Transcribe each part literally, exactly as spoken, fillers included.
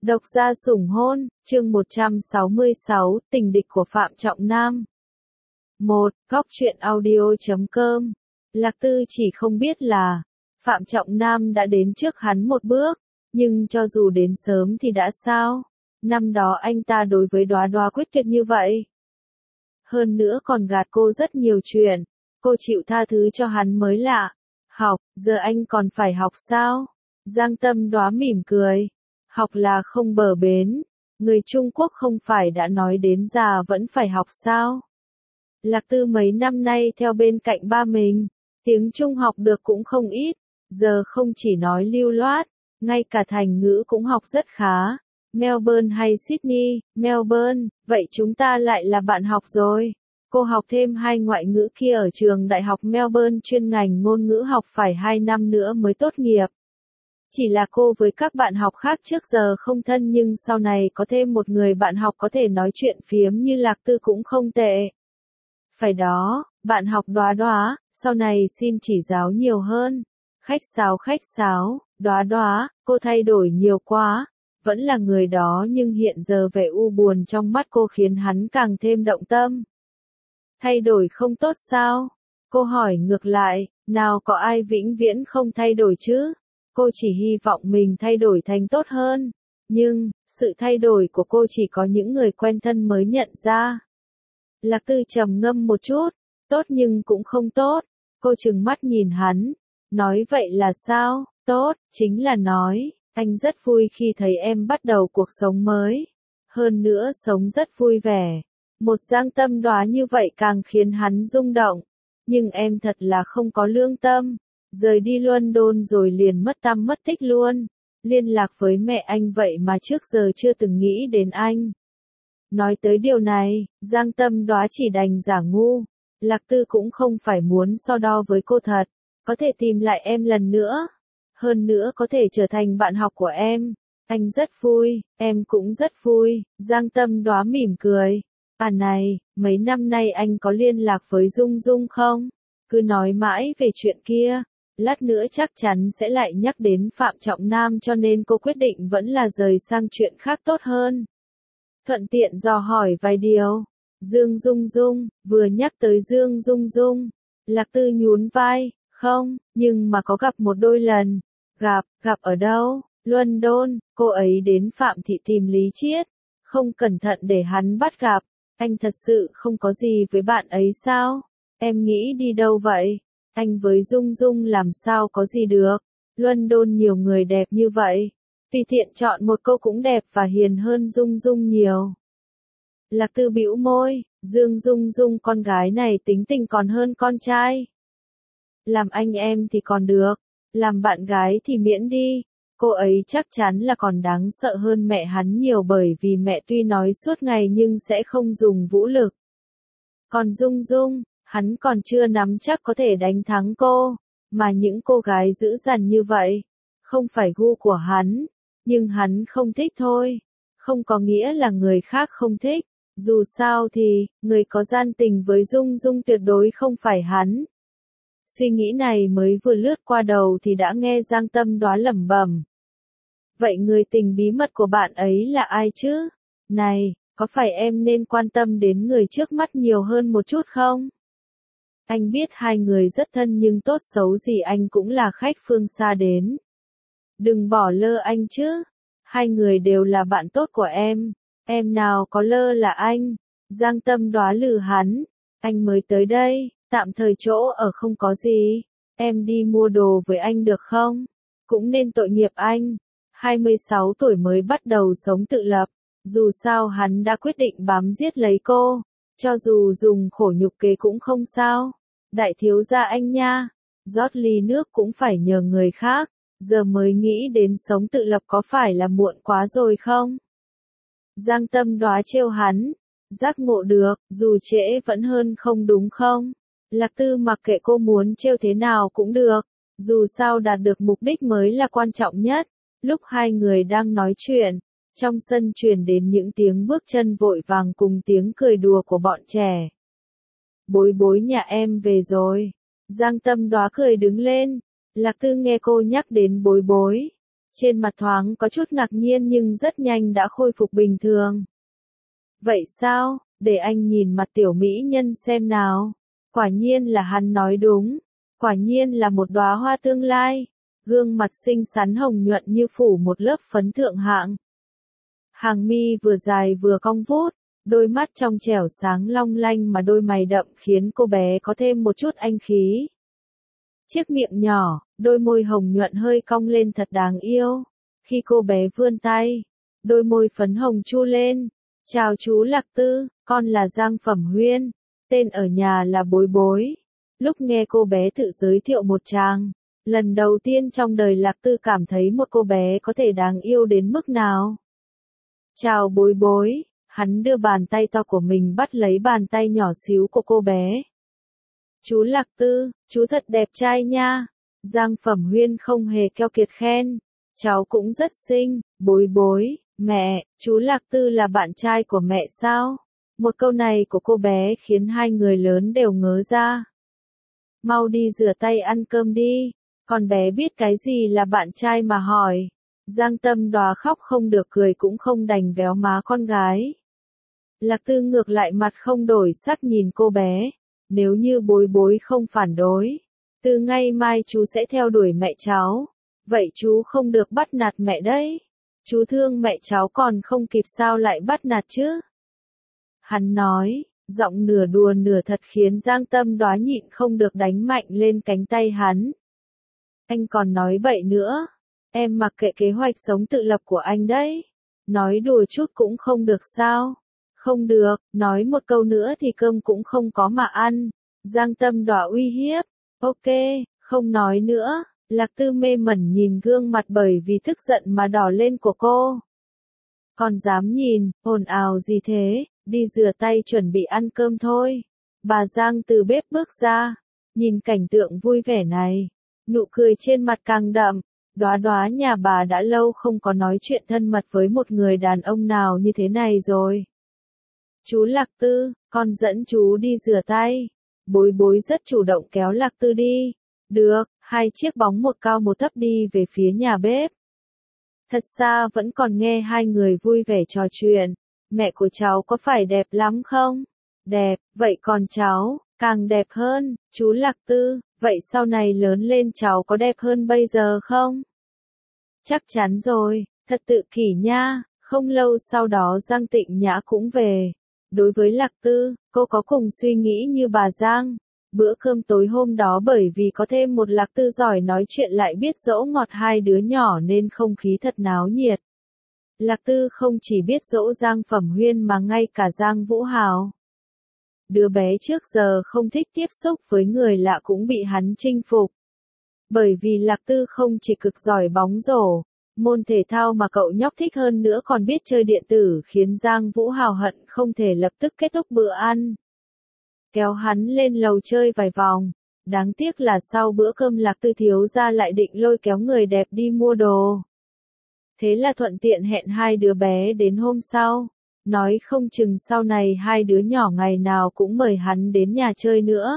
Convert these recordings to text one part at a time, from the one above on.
Độc gia sủng hôn, chương một trăm sáu mươi sáu, tình địch của Phạm Trọng Nam. một. Góc truyện audio chấm com. Lạc Tư chỉ không biết là, Phạm Trọng Nam đã đến trước hắn một bước, nhưng cho dù đến sớm thì đã sao? Năm đó anh ta đối với Đóa Đóa quyết tuyệt như vậy. Hơn nữa còn gạt cô rất nhiều chuyện, cô chịu tha thứ cho hắn mới lạ. Học, giờ anh còn phải học sao? Giang Tâm Đóa mỉm cười. Học là không bờ bến, người Trung Quốc không phải đã nói đến già vẫn phải học sao? Lạc Tư mấy năm nay theo bên cạnh ba mình, tiếng Trung học được cũng không ít, giờ không chỉ nói lưu loát, ngay cả thành ngữ cũng học rất khá. Melbourne hay Sydney? Melbourne, vậy chúng ta lại là bạn học rồi. Cô học thêm hai ngoại ngữ kia ở trường đại học Melbourne, chuyên ngành ngôn ngữ học phải hai năm nữa mới tốt nghiệp. Chỉ là cô với các bạn học khác trước giờ không thân, nhưng sau này có thêm một người bạn học có thể nói chuyện phiếm như Lạc Tư cũng không tệ. Phải đó, bạn học Đóa Đóa, sau này xin chỉ giáo nhiều hơn. Khách sáo khách sáo, Đóa Đóa, cô thay đổi nhiều quá, vẫn là người đó nhưng hiện giờ vẻ u buồn trong mắt cô khiến hắn càng thêm động tâm. Thay đổi không tốt sao? Cô hỏi ngược lại, nào có ai vĩnh viễn không thay đổi chứ? Cô chỉ hy vọng mình thay đổi thành tốt hơn, nhưng, sự thay đổi của cô chỉ có những người quen thân mới nhận ra. Lạc Tư trầm ngâm một chút, tốt nhưng cũng không tốt, cô trừng mắt nhìn hắn, nói vậy là sao? Tốt, chính là nói, anh rất vui khi thấy em bắt đầu cuộc sống mới, hơn nữa sống rất vui vẻ. Một Giang Tâm Đóa như vậy càng khiến hắn rung động, nhưng em thật là không có lương tâm. Rời đi London rồi liền mất tăm mất tích luôn. Liên lạc với mẹ anh vậy mà trước giờ chưa từng nghĩ đến anh. Nói tới điều này, Giang Tâm Đóa chỉ đành giả ngu. Lạc Tư cũng không phải muốn so đo với cô thật. Có thể tìm lại em lần nữa. Hơn nữa có thể trở thành bạn học của em. Anh rất vui, em cũng rất vui. Giang Tâm Đóa mỉm cười. À này, mấy năm nay anh có liên lạc với Dung Dung không? Cứ nói mãi về chuyện kia. Lát nữa chắc chắn sẽ lại nhắc đến Phạm Trọng Nam, cho nên cô quyết định vẫn là rời sang chuyện khác tốt hơn. Thuận tiện dò hỏi vài điều. Dương Dung Dung, vừa nhắc tới Dương Dung Dung, Lạc Tư nhún vai, không, nhưng mà có gặp một đôi lần. Gặp, gặp ở đâu? London, cô ấy đến Phạm Thị tìm Lý Chiết. Không cẩn thận để hắn bắt gặp. Anh thật sự không có gì với bạn ấy sao? Em nghĩ đi đâu vậy? Anh với Dung Dung làm sao có gì được? London nhiều người đẹp như vậy. Tùy tiện chọn một cô cũng đẹp và hiền hơn Dung Dung nhiều. Lạc Tư bĩu môi, Dương Dung Dung con gái này tính tình còn hơn con trai. Làm anh em thì còn được, làm bạn gái thì miễn đi. Cô ấy chắc chắn là còn đáng sợ hơn mẹ hắn nhiều, bởi vì mẹ tuy nói suốt ngày nhưng sẽ không dùng vũ lực. Còn Dung Dung, hắn còn chưa nắm chắc có thể đánh thắng cô, mà những cô gái dữ dằn như vậy, không phải gu của hắn, nhưng hắn không thích thôi, không có nghĩa là người khác không thích, dù sao thì, người có gian tình với Dung Dung tuyệt đối không phải hắn. Suy nghĩ này mới vừa lướt qua đầu thì đã nghe Giang Tâm Đóa lẩm bẩm. Vậy người tình bí mật của bạn ấy là ai chứ? Này, có phải em nên quan tâm đến người trước mắt nhiều hơn một chút không? Anh biết hai người rất thân nhưng tốt xấu gì anh cũng là khách phương xa đến. Đừng bỏ lơ anh chứ. Hai người đều là bạn tốt của em. Em nào có lơ là anh. Giang Tâm Đóa lừ hắn. Anh mới tới đây, tạm thời chỗ ở không có gì. Em đi mua đồ với anh được không? Cũng nên tội nghiệp anh. hai mươi sáu tuổi mới bắt đầu sống tự lập. Dù sao hắn đã quyết định bám giết lấy cô. Cho dù dùng khổ nhục kế cũng không sao. Đại thiếu gia anh nha, rót ly nước cũng phải nhờ người khác, giờ mới nghĩ đến sống tự lập có phải là muộn quá rồi không? Giang Tâm Đóa trêu hắn, giác ngộ được, dù trễ vẫn hơn không đúng không? Lạc Tư mặc kệ cô muốn trêu thế nào cũng được, dù sao đạt được mục đích mới là quan trọng nhất. Lúc hai người đang nói chuyện, trong sân truyền đến những tiếng bước chân vội vàng cùng tiếng cười đùa của bọn trẻ. Bối bối nhà em về rồi. Giang Tâm Đóa cười đứng lên. Lạc Tư nghe cô nhắc đến bối bối, Trên mặt thoáng có chút ngạc nhiên nhưng rất nhanh đã khôi phục bình thường. Vậy sao, để anh nhìn mặt tiểu mỹ nhân xem nào. Quả nhiên là hắn nói đúng. Quả nhiên là một đóa hoa tương lai. Gương mặt xinh xắn hồng nhuận như phủ một lớp phấn thượng hạng. Hàng mi vừa dài vừa cong vút, đôi mắt trong trẻo sáng long lanh mà đôi mày đậm khiến cô bé có thêm một chút anh khí. Chiếc miệng nhỏ, đôi môi hồng nhuận hơi cong lên thật đáng yêu. Khi cô bé vươn tay, đôi môi phấn hồng chu lên. Chào chú Lạc Tư, con là Giang Phẩm Huyên, tên ở nhà là Bối Bối. Lúc nghe cô bé tự giới thiệu một tràng, lần đầu tiên trong đời Lạc Tư cảm thấy một cô bé có thể đáng yêu đến mức nào. Chào Bối Bối, hắn đưa bàn tay to của mình bắt lấy bàn tay nhỏ xíu của cô bé. Chú Lạc Tư, chú thật đẹp trai nha. Giang Phẩm Huyên không hề keo kiệt khen. Cháu cũng rất xinh. Bối Bối, mẹ, chú Lạc Tư là bạn trai của mẹ sao? Một câu này của cô bé khiến hai người lớn đều ngớ ra. Mau đi rửa tay ăn cơm đi. Con bé biết cái gì là bạn trai mà hỏi. Giang Tâm Đóa khóc không được cười cũng không đành véo má con gái. Lạc Tư ngược lại mặt không đổi sắc nhìn cô bé. Nếu như Bối Bối không phản đối, từ ngày mai chú sẽ theo đuổi mẹ cháu. Vậy chú không được bắt nạt mẹ đấy. Chú thương mẹ cháu còn không kịp sao lại bắt nạt chứ? Hắn nói, giọng nửa đùa nửa thật khiến Giang Tâm Đóa nhịn không được đánh mạnh lên cánh tay hắn. Anh còn nói bậy nữa. Em mặc kệ kế hoạch sống tự lập của anh đấy. Nói đùa chút cũng không được sao? Không được, nói một câu nữa thì cơm cũng không có mà ăn. Giang Tâm Đóa uy hiếp. Ok, không nói nữa. Lạc Tư mê mẩn nhìn gương mặt bởi vì tức giận mà đỏ lên của cô. Còn dám nhìn, ồn ào gì thế, đi rửa tay chuẩn bị ăn cơm thôi. Bà Giang từ bếp bước ra, nhìn cảnh tượng vui vẻ này, nụ cười trên mặt càng đậm. Đóa Đóa nhà bà đã lâu không có nói chuyện thân mật với một người đàn ông nào như thế này rồi. Chú Lạc Tư, con dẫn chú đi rửa tay. Bối Bối rất chủ động kéo Lạc Tư đi. Được, hai chiếc bóng một cao một thấp đi về phía nhà bếp. Thật xa vẫn còn nghe hai người vui vẻ trò chuyện. Mẹ của cháu có phải đẹp lắm không? Đẹp, vậy còn cháu, càng đẹp hơn. Chú Lạc Tư, vậy sau này lớn lên cháu có đẹp hơn bây giờ không? Chắc chắn rồi, thật tự kỷ nha. Không lâu sau đó Giang Tịnh Nhã cũng về. Đối với Lạc Tư, cô có cùng suy nghĩ như bà Giang. Bữa cơm tối hôm đó bởi vì có thêm một Lạc Tư giỏi nói chuyện lại biết dỗ ngọt hai đứa nhỏ nên không khí thật náo nhiệt. Lạc Tư không chỉ biết dỗ Giang Phẩm Huyên mà ngay cả Giang Vũ Hào. Đứa bé trước giờ không thích tiếp xúc với người lạ cũng bị hắn chinh phục. Bởi vì Lạc Tư không chỉ cực giỏi bóng rổ, môn thể thao mà cậu nhóc thích hơn nữa còn biết chơi điện tử khiến Giang Vũ Hào hận không thể lập tức kết thúc bữa ăn. Kéo hắn lên lầu chơi vài vòng. Đáng tiếc là sau bữa cơm Lạc Tư thiếu gia lại định lôi kéo người đẹp đi mua đồ. Thế là thuận tiện hẹn hai đứa bé đến hôm sau. Nói không chừng sau này hai đứa nhỏ ngày nào cũng mời hắn đến nhà chơi nữa.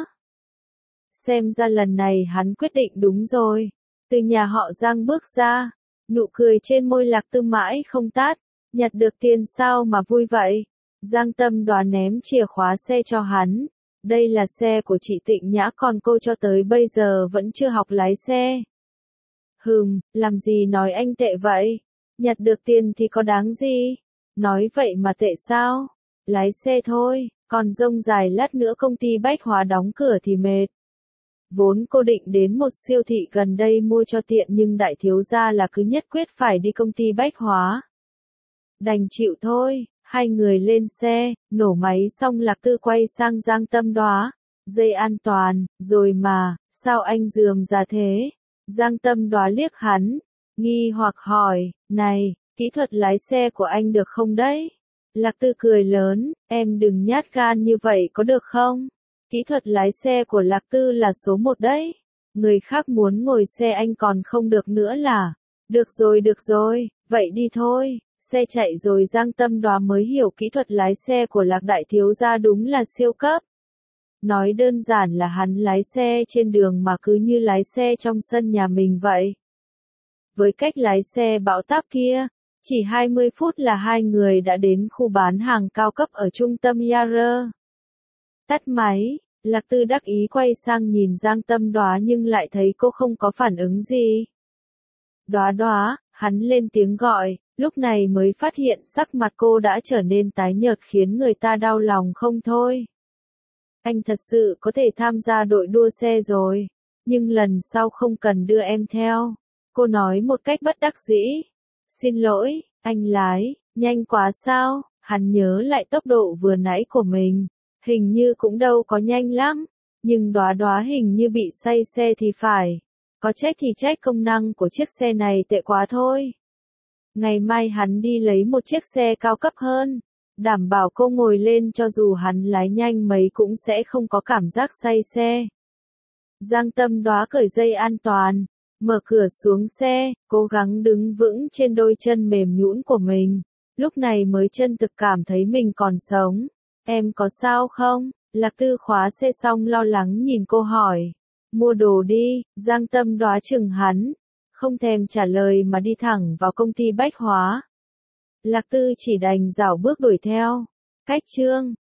Xem ra lần này hắn quyết định đúng rồi. Từ nhà họ Giang bước ra. Nụ cười trên môi Lạc Tư mãi không tắt. Nhặt được tiền sao mà vui vậy? Giang Tâm Đóa ném chìa khóa xe cho hắn. Đây là xe của chị Tịnh Nhã còn cô cho tới bây giờ vẫn chưa học lái xe. Hừm, làm gì nói anh tệ vậy? Nhặt được tiền thì có đáng gì? Nói vậy mà tệ sao? Lái xe thôi, còn rông dài lát nữa công ty bách hóa đóng cửa thì mệt. Vốn cô định đến một siêu thị gần đây mua cho tiện nhưng đại thiếu gia là cứ nhất quyết phải đi công ty bách hóa. Đành chịu thôi. Hai người lên xe, nổ máy xong Lạc Tư quay sang Giang Tâm Đóa. Dây an toàn, rồi mà, sao anh rườm rà thế? Giang Tâm Đóa liếc hắn, nghi hoặc hỏi, này, kỹ thuật lái xe của anh được không đấy? Lạc Tư cười lớn, em đừng nhát gan như vậy có được không? Kỹ thuật lái xe của Lạc Tư là số một đấy. Người khác muốn ngồi xe anh còn không được nữa là. Được rồi được rồi, vậy đi thôi. Xe chạy rồi Giang Tâm Đóa mới hiểu kỹ thuật lái xe của Lạc đại thiếu gia đúng là siêu cấp. Nói đơn giản là hắn lái xe trên đường mà cứ như lái xe trong sân nhà mình vậy. với cách lái xe bão táp kia, chỉ hai mươi phút là hai người đã đến khu bán hàng cao cấp ở trung tâm Yara. Tắt máy, Lạc Tư đắc ý quay sang nhìn Giang Tâm Đoá nhưng lại thấy cô không có phản ứng gì. Đoá đoá, hắn lên tiếng gọi, lúc này mới phát hiện sắc mặt cô đã trở nên tái nhợt khiến người ta đau lòng không thôi. Anh thật sự có thể tham gia đội đua xe rồi, nhưng lần sau không cần đưa em theo. Cô nói một cách bất đắc dĩ. Xin lỗi, anh lái, nhanh quá sao? Hắn nhớ lại tốc độ vừa nãy của mình, hình như cũng đâu có nhanh lắm, nhưng Đoá Đoá hình như bị say xe thì phải. Có trách thì trách công năng của chiếc xe này tệ quá thôi. Ngày mai hắn đi lấy một chiếc xe cao cấp hơn, đảm bảo cô ngồi lên cho dù hắn lái nhanh mấy cũng sẽ không có cảm giác say xe. Giang Tâm Đoá cởi dây an toàn, mở cửa xuống xe, cố gắng đứng vững trên đôi chân mềm nhũn của mình. Lúc này mới chân thực cảm thấy mình còn sống. Em có sao không? Lạc Tư khóa xe xong lo lắng nhìn cô hỏi. Mua đồ đi, Giang Tâm Đoá chừng hắn, không thèm trả lời mà đi thẳng vào công ty bách hóa. Lạc Tư chỉ đành rảo bước đuổi theo. Cách chương